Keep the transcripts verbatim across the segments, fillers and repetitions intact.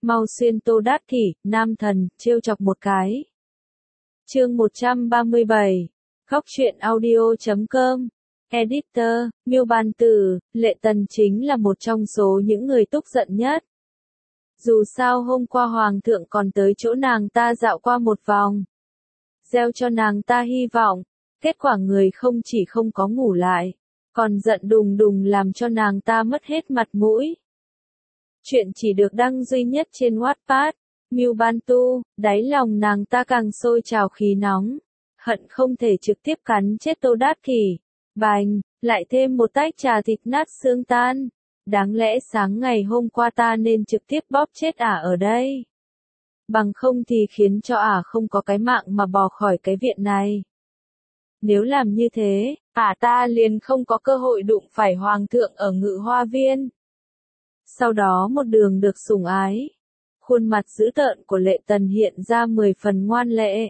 mau xuyên Tô Đát Kỷ, nam thần, trêu chọc một cái. Chương một trăm ba mươi bảy, Góc truyện audio chấm com. Editor, Miêu Ban Tử, Lệ Tần chính là một trong số những người tức giận nhất. Dù sao hôm qua Hoàng thượng còn tới chỗ nàng ta dạo qua một vòng. Gieo cho nàng ta hy vọng, kết quả người không chỉ không có ngủ lại, còn giận đùng đùng làm cho nàng ta mất hết mặt mũi. Chuyện chỉ được đăng duy nhất trên Wattpad, Miêu Ban Tu, đáy lòng nàng ta càng sôi trào khí nóng, hận không thể trực tiếp cắn chết Tô Đát Kỷ. Bành, lại thêm một tách trà thịt nát xương tan. Đáng lẽ sáng ngày hôm qua ta nên trực tiếp bóp chết ả ở đây. Bằng không thì khiến cho ả không có cái mạng mà bò khỏi cái viện này. Nếu làm như thế, ả ta liền không có cơ hội đụng phải Hoàng thượng ở Ngự Hoa Viên. Sau đó một đường được sủng ái. Khuôn mặt dữ tợn của Lệ Tần hiện ra mười phần ngoan lệ.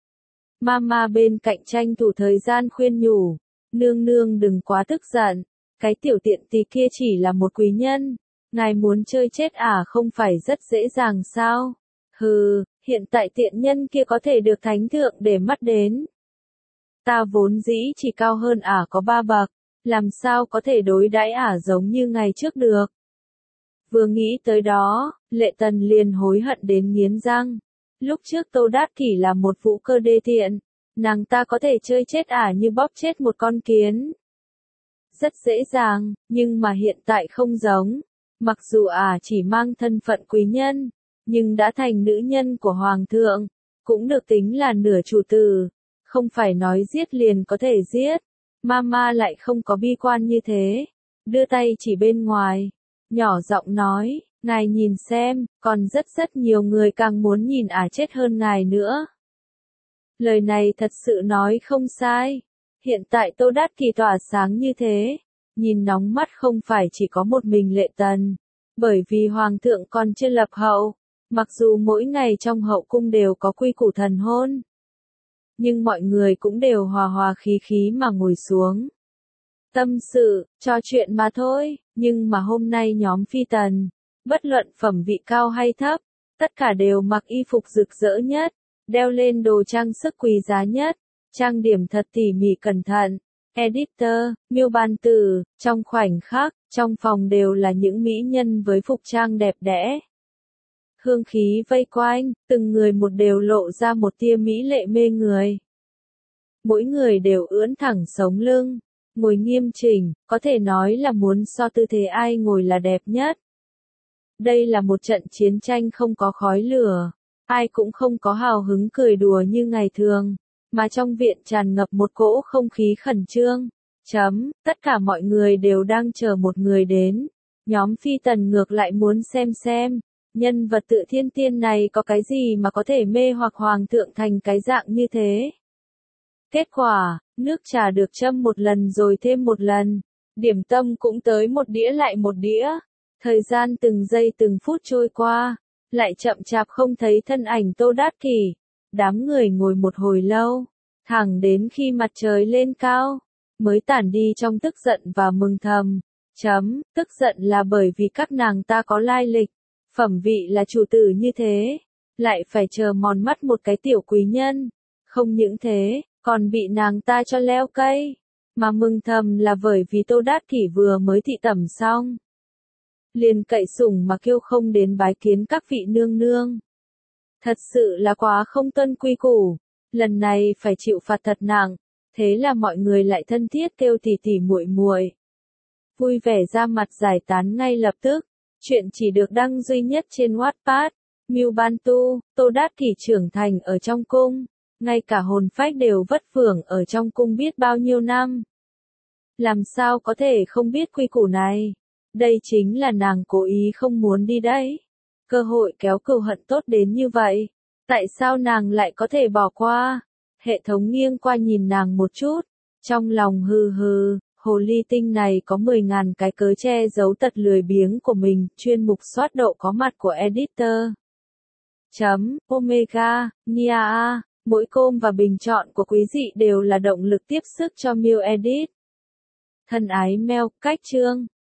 Mama bên cạnh tranh thủ thời gian khuyên nhủ. Nương nương đừng quá tức giận, cái tiểu tiện tỳ kia chỉ là một quý nhân, ngài muốn chơi chết ả không phải rất dễ dàng sao? Hừ, hiện tại tiện nhân kia có thể được thánh thượng để mắt đến. Ta vốn dĩ chỉ cao hơn ả có ba bậc, làm sao có thể đối đãi ả giống như ngày trước được? Vừa nghĩ tới đó, Lệ Tần liền hối hận đến nghiến răng. Lúc trước Tô Đát Kỷ là một vũ cơ đê tiện. Nàng ta có thể chơi chết ả như bóp chết một con kiến. Rất dễ dàng, nhưng mà hiện tại không giống. Mặc dù ả chỉ mang thân phận quý nhân, nhưng đã thành nữ nhân của Hoàng thượng, cũng được tính là nửa chủ tử. Không phải nói giết liền có thể giết. Mama lại không có bi quan như thế. Đưa tay chỉ bên ngoài, nhỏ giọng nói, ngài nhìn xem, còn rất rất nhiều người càng muốn nhìn ả chết hơn ngài nữa. Lời này thật sự nói không sai. Hiện tại Tô Đát Kỷ tỏa sáng như thế, nhìn nóng mắt không phải chỉ có một mình Lệ Tần. Bởi vì Hoàng thượng còn chưa lập hậu, mặc dù mỗi ngày trong hậu cung đều có quy củ thần hôn. Nhưng mọi người cũng đều hòa hòa khí khí mà ngồi xuống. Tâm sự, trò chuyện mà thôi, nhưng mà hôm nay nhóm phi tần, bất luận phẩm vị cao hay thấp, tất cả đều mặc y phục rực rỡ nhất. Đeo lên đồ trang sức quý giá nhất, trang điểm thật tỉ mỉ cẩn thận. Editor, Miêu Ban Tử, trong khoảnh khắc, trong phòng đều là những mỹ nhân với phục trang đẹp đẽ. Hương khí vây quanh, từng người một đều lộ ra một tia mỹ lệ mê người. Mỗi người đều ưỡn thẳng sống lưng, ngồi nghiêm chỉnh, có thể nói là muốn so tư thế ai ngồi là đẹp nhất. Đây là một trận chiến tranh không có khói lửa. Ai cũng không có hào hứng cười đùa như ngày thường, mà trong viện tràn ngập một cỗ không khí khẩn trương. Chấm, tất cả mọi người đều đang chờ một người đến. Nhóm phi tần ngược lại muốn xem xem, nhân vật tự thiên tiên này có cái gì mà có thể mê hoặc Hoàng thượng thành cái dạng như thế. Kết quả, nước trà được châm một lần rồi thêm một lần, điểm tâm cũng tới một đĩa lại một đĩa. Thời gian từng giây từng phút trôi qua. Lại chậm chạp không thấy thân ảnh Tô Đát Kỷ. Đám người ngồi một hồi lâu, thẳng đến khi mặt trời lên cao, mới tản đi trong tức giận và mừng thầm. Chấm, tức giận là bởi vì các nàng ta có lai lịch, phẩm vị là chủ tử như thế, lại phải chờ mòn mắt một cái tiểu quý nhân. Không những thế, còn bị nàng ta cho leo cây. Mà mừng thầm là bởi vì Tô Đát Kỷ vừa mới thị tẩm xong. Liền cậy sủng mà kêu không đến bái kiến các vị nương nương. Thật sự là quá không tuân quy củ, lần này phải chịu phạt thật nặng, thế là mọi người lại thân thiết kêu tỉ tỉ muội muội. Vui vẻ ra mặt giải tán ngay lập tức, chuyện chỉ được đăng duy nhất trên Wattpad, Miêu Ban Tu, Tô Đát Kỷ trưởng thành ở trong cung, ngay cả hồn phách đều vất vưởng ở trong cung biết bao nhiêu năm. Làm sao có thể không biết quy củ này? Đây chính là nàng cố ý không muốn đi đấy. Cơ hội kéo cừu hận tốt đến như vậy. Tại sao nàng lại có thể bỏ qua? Hệ thống nghiêng qua nhìn nàng một chút. Trong lòng hừ hừ, hồ ly tinh này có mười ngàn cái cớ che giấu tật lười biếng của mình. Chuyên mục soát độ có mặt của editor. Chấm, Omega, Nia A, mỗi com và bình chọn của quý dị đều là động lực tiếp sức cho Miêu Edit. Thân ái mail, cách chương.